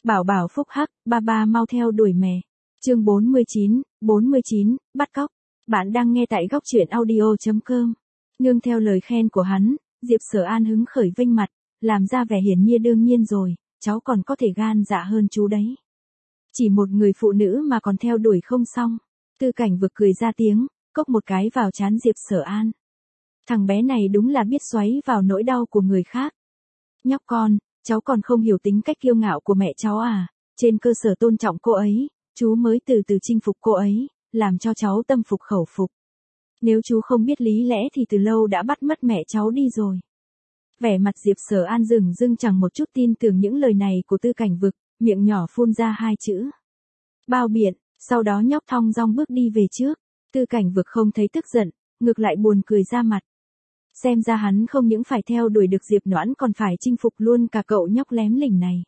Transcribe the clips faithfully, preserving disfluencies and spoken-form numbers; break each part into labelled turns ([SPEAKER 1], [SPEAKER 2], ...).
[SPEAKER 1] Bảo bảo phúc hắc, ba ba mau theo đuổi mẹ. Chương bốn mươi chín, bốn mươi chín, bắt cóc. Bạn đang nghe tại góc truyện audio chấm com. Nương theo lời khen của hắn, Diệp Sở An hứng khởi vênh mặt, làm ra vẻ hiển nhiên đương nhiên rồi, cháu còn có thể gan dạ hơn chú đấy. Chỉ một người phụ nữ mà còn theo đuổi không xong. Tư Cảnh Vực cười ra tiếng, cốc một cái vào trán Diệp Sở An. Thằng bé này đúng là biết xoáy vào nỗi đau của người khác. Nhóc con, cháu còn không hiểu tính cách kiêu ngạo của mẹ cháu à, trên cơ sở tôn trọng cô ấy, chú mới từ từ chinh phục cô ấy, làm cho cháu tâm phục khẩu phục. Nếu chú không biết lý lẽ thì từ lâu đã bắt mất mẹ cháu đi rồi. Vẻ mặt Diệp Sở An dừng dưng chẳng một chút tin tưởng những lời này của Tư Cảnh Vực, miệng nhỏ phun ra hai chữ. Bao biện, sau đó nhóc thong dong bước đi về trước. Tư Cảnh Vực không thấy tức giận, ngược lại buồn cười ra mặt. Xem ra hắn không những phải theo đuổi được Diệp Noãn còn phải chinh phục luôn cả cậu nhóc lém lỉnh này.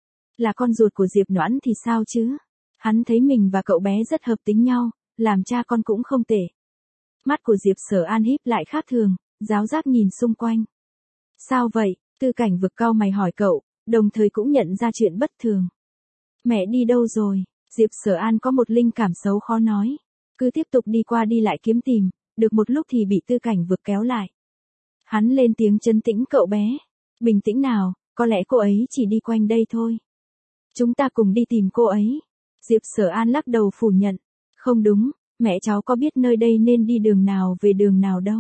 [SPEAKER 1] Là con ruột của Diệp Noãn thì sao chứ? Hắn thấy mình và cậu bé rất hợp tính nhau, làm cha con cũng không tệ. Mắt của Diệp Sở An híp lại khác thường, giáo giác nhìn xung quanh. Sao vậy? Tư Cảnh Vực cau mày hỏi cậu, đồng thời cũng nhận ra chuyện bất thường. Mẹ đi đâu rồi? Diệp Sở An có một linh cảm xấu khó nói. Cứ tiếp tục đi qua đi lại kiếm tìm, được một lúc thì bị Tư Cảnh Vực kéo lại. Hắn lên tiếng trấn tĩnh cậu bé. Bình tĩnh nào, có lẽ cô ấy chỉ đi quanh đây thôi. Chúng ta cùng đi tìm cô ấy. Diệp Sở An lắc đầu phủ nhận. Không đúng, mẹ cháu có biết nơi đây nên đi đường nào về đường nào đâu.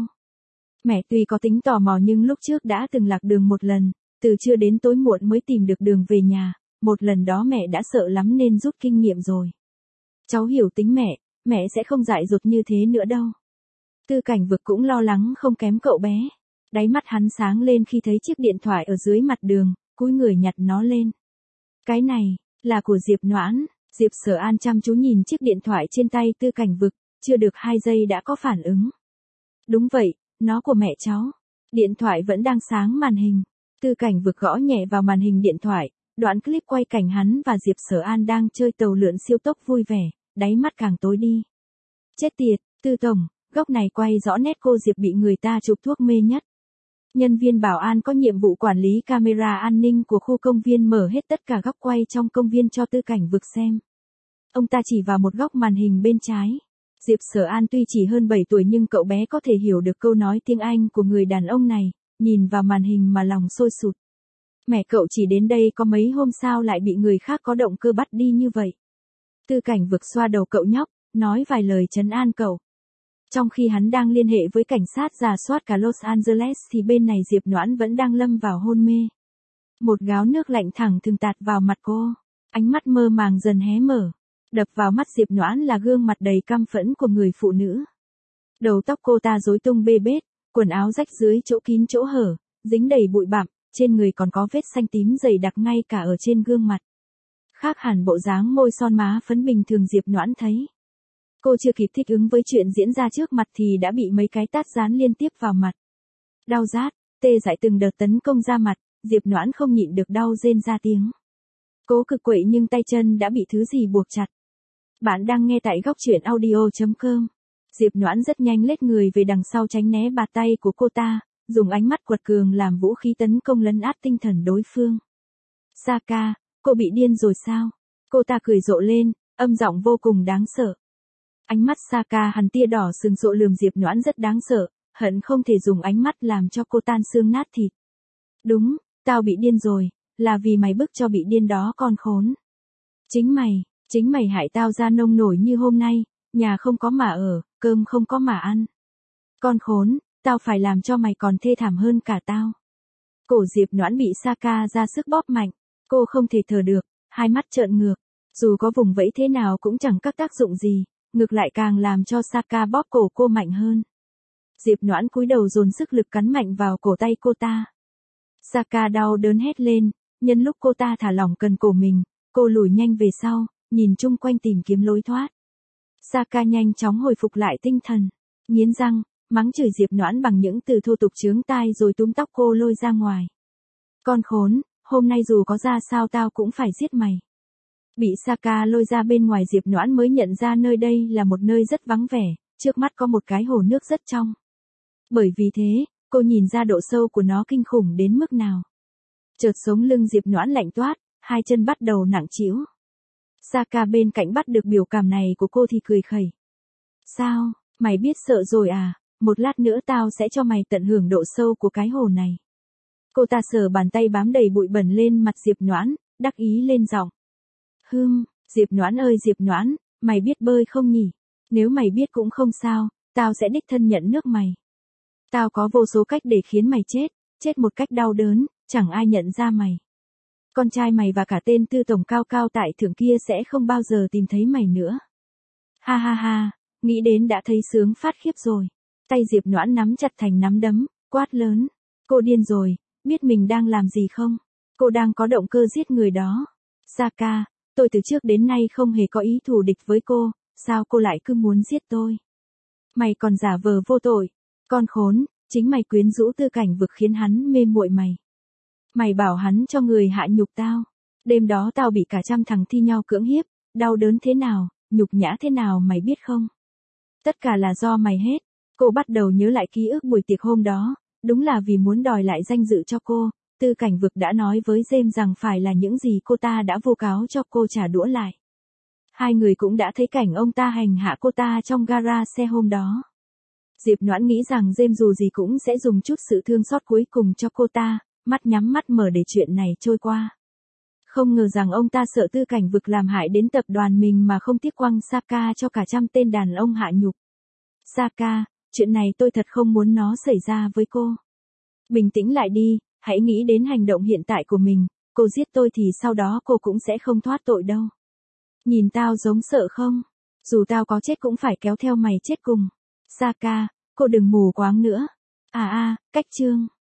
[SPEAKER 1] Mẹ tuy có tính tò mò nhưng lúc trước đã từng lạc đường một lần, từ trưa đến tối muộn mới tìm được đường về nhà, một lần đó mẹ đã sợ lắm nên rút kinh nghiệm rồi. Cháu hiểu tính mẹ, mẹ sẽ không dại dột như thế nữa đâu. Tư Cảnh Vực cũng lo lắng không kém cậu bé. Đáy mắt hắn sáng lên khi thấy chiếc điện thoại ở dưới mặt đường, cúi người nhặt nó lên. Cái này, là của Diệp Noãn. Diệp Sở An chăm chú nhìn chiếc điện thoại trên tay Tư Cảnh Vực, chưa được hai giây đã có phản ứng. Đúng vậy, nó của mẹ cháu. Điện thoại vẫn đang sáng màn hình. Tư Cảnh Vực gõ nhẹ vào màn hình điện thoại, đoạn clip quay cảnh hắn và Diệp Sở An đang chơi tàu lượn siêu tốc vui vẻ, đáy mắt càng tối đi. Chết tiệt, Tư Tổng, góc này quay rõ nét cô Diệp bị người ta chụp thuốc mê nhất. Nhân viên bảo an có nhiệm vụ quản lý camera an ninh của khu công viên mở hết tất cả góc quay trong công viên cho Tư Cảnh Vực xem. Ông ta chỉ vào một góc màn hình bên trái. Diệp Sở An tuy chỉ hơn bảy tuổi nhưng cậu bé có thể hiểu được câu nói tiếng Anh của người đàn ông này, nhìn vào màn hình mà lòng sôi sụt. Mẹ cậu chỉ đến đây có mấy hôm sao lại bị người khác có động cơ bắt đi như vậy. Tư Cảnh Vực xoa đầu cậu nhóc, nói vài lời trấn an cậu. Trong khi hắn đang liên hệ với cảnh sát rà soát cả Los Angeles thì bên này Diệp Noãn vẫn đang lâm vào hôn mê. Một gáo nước lạnh thẳng thừng tạt vào mặt cô, ánh mắt mơ màng dần hé mở. Đập vào mắt Diệp Noãn là gương mặt đầy căm phẫn của người phụ nữ. Đầu tóc cô ta rối tung bê bết, quần áo rách dưới chỗ kín chỗ hở, dính đầy bụi bặm, trên người còn có vết xanh tím dày đặc ngay cả ở trên gương mặt. Khác hẳn bộ dáng môi son má phấn bình thường Diệp Noãn thấy. Cô chưa kịp thích ứng với chuyện diễn ra trước mặt thì đã bị mấy cái tát dán liên tiếp vào mặt. Đau rát, tê dại từng đợt tấn công ra mặt, Diệp Noãn không nhịn được đau rên ra tiếng. Cố cực quậy nhưng tay chân đã bị thứ gì buộc chặt. Bạn đang nghe tại góc truyện audio chấm com. Diệp Noãn rất nhanh lết người về đằng sau tránh né bạt tay của cô ta, dùng ánh mắt quật cường làm vũ khí tấn công lấn át tinh thần đối phương. Saka, cô bị điên rồi sao? Cô ta cười rộ lên, âm giọng vô cùng đáng sợ. Ánh mắt Saka hằn tia đỏ sừng rộ lườm Diệp Noãn rất đáng sợ, hận không thể dùng ánh mắt làm cho cô tan xương nát thịt. Đúng, tao bị điên rồi, là vì mày bức cho bị điên đó con khốn. Chính mày, chính mày hại tao ra nông nổi như hôm nay, nhà không có mà ở, cơm không có mà ăn. Con khốn, tao phải làm cho mày còn thê thảm hơn cả tao. Cổ Diệp Noãn bị Saka ra sức bóp mạnh, cô không thể thở được, hai mắt trợn ngược, dù có vùng vẫy thế nào cũng chẳng các tác dụng gì. Ngược lại càng làm cho Saka bóp cổ cô mạnh hơn. Diệp Noãn cúi đầu dồn sức lực cắn mạnh vào cổ tay cô ta. Saka đau đớn hét lên, nhân lúc cô ta thả lỏng cần cổ mình, cô lùi nhanh về sau, nhìn chung quanh tìm kiếm lối thoát. Saka nhanh chóng hồi phục lại tinh thần, nghiến răng, mắng chửi Diệp Noãn bằng những từ thô tục chướng tai rồi túm tóc cô lôi ra ngoài. Con khốn, hôm nay dù có ra sao tao cũng phải giết mày. Bị Saka lôi ra bên ngoài Diệp Noãn mới nhận ra nơi đây là một nơi rất vắng vẻ, trước mắt có một cái hồ nước rất trong. Bởi vì thế, cô nhìn ra độ sâu của nó kinh khủng đến mức nào. Chợt sống lưng Diệp Noãn lạnh toát, hai chân bắt đầu nặng trĩu. Saka bên cạnh bắt được biểu cảm này của cô thì cười khẩy. Sao, mày biết sợ rồi à, một lát nữa tao sẽ cho mày tận hưởng độ sâu của cái hồ này. Cô ta sờ bàn tay bám đầy bụi bẩn lên mặt Diệp Noãn, đắc ý lên giọng. Hừm, Diệp Noãn ơi Diệp Noãn, mày biết bơi không nhỉ? Nếu mày biết cũng không sao, tao sẽ đích thân nhận nước mày. Tao có vô số cách để khiến mày chết, chết một cách đau đớn, chẳng ai nhận ra mày. Con trai mày và cả tên tư tổng cao cao tại thượng kia sẽ không bao giờ tìm thấy mày nữa. Ha ha ha, nghĩ đến đã thấy sướng phát khiếp rồi. Tay Diệp Noãn nắm chặt thành nắm đấm, quát lớn. Cô điên rồi, biết mình đang làm gì không? Cô đang có động cơ giết người đó. Saka, tôi từ trước đến nay không hề có ý thù địch với cô, sao cô lại cứ muốn giết tôi? Mày còn giả vờ vô tội. Con khốn, chính mày quyến rũ Tư Cảnh Vực khiến hắn mê muội mày. Mày bảo hắn cho người hạ nhục tao. Đêm đó tao bị cả trăm thằng thi nhau cưỡng hiếp, đau đớn thế nào, nhục nhã thế nào mày biết không? Tất cả là do mày hết. Cô bắt đầu nhớ lại ký ức buổi tiệc hôm đó, đúng là vì muốn đòi lại danh dự cho cô, Tư Cảnh Vực đã nói với James rằng phải là những gì cô ta đã vu cáo cho cô trả đũa lại. Hai người cũng đã thấy cảnh ông ta hành hạ cô ta trong gara xe hôm đó. Diệp Noãn nghĩ rằng James dù gì cũng sẽ dùng chút sự thương xót cuối cùng cho cô ta, mắt nhắm mắt mở để chuyện này trôi qua. Không ngờ rằng ông ta sợ Tư Cảnh Vực làm hại đến tập đoàn mình mà không tiếc quăng Saka cho cả trăm tên đàn ông hạ nhục. Saka, chuyện này tôi thật không muốn nó xảy ra với cô. Bình tĩnh lại đi, hãy nghĩ đến hành động hiện tại của mình, cô giết tôi thì sau đó cô cũng sẽ không thoát tội đâu. Nhìn tao giống sợ không? Dù tao có chết cũng phải kéo theo mày chết cùng. Saka, cô đừng mù quáng nữa. À à, cách chương.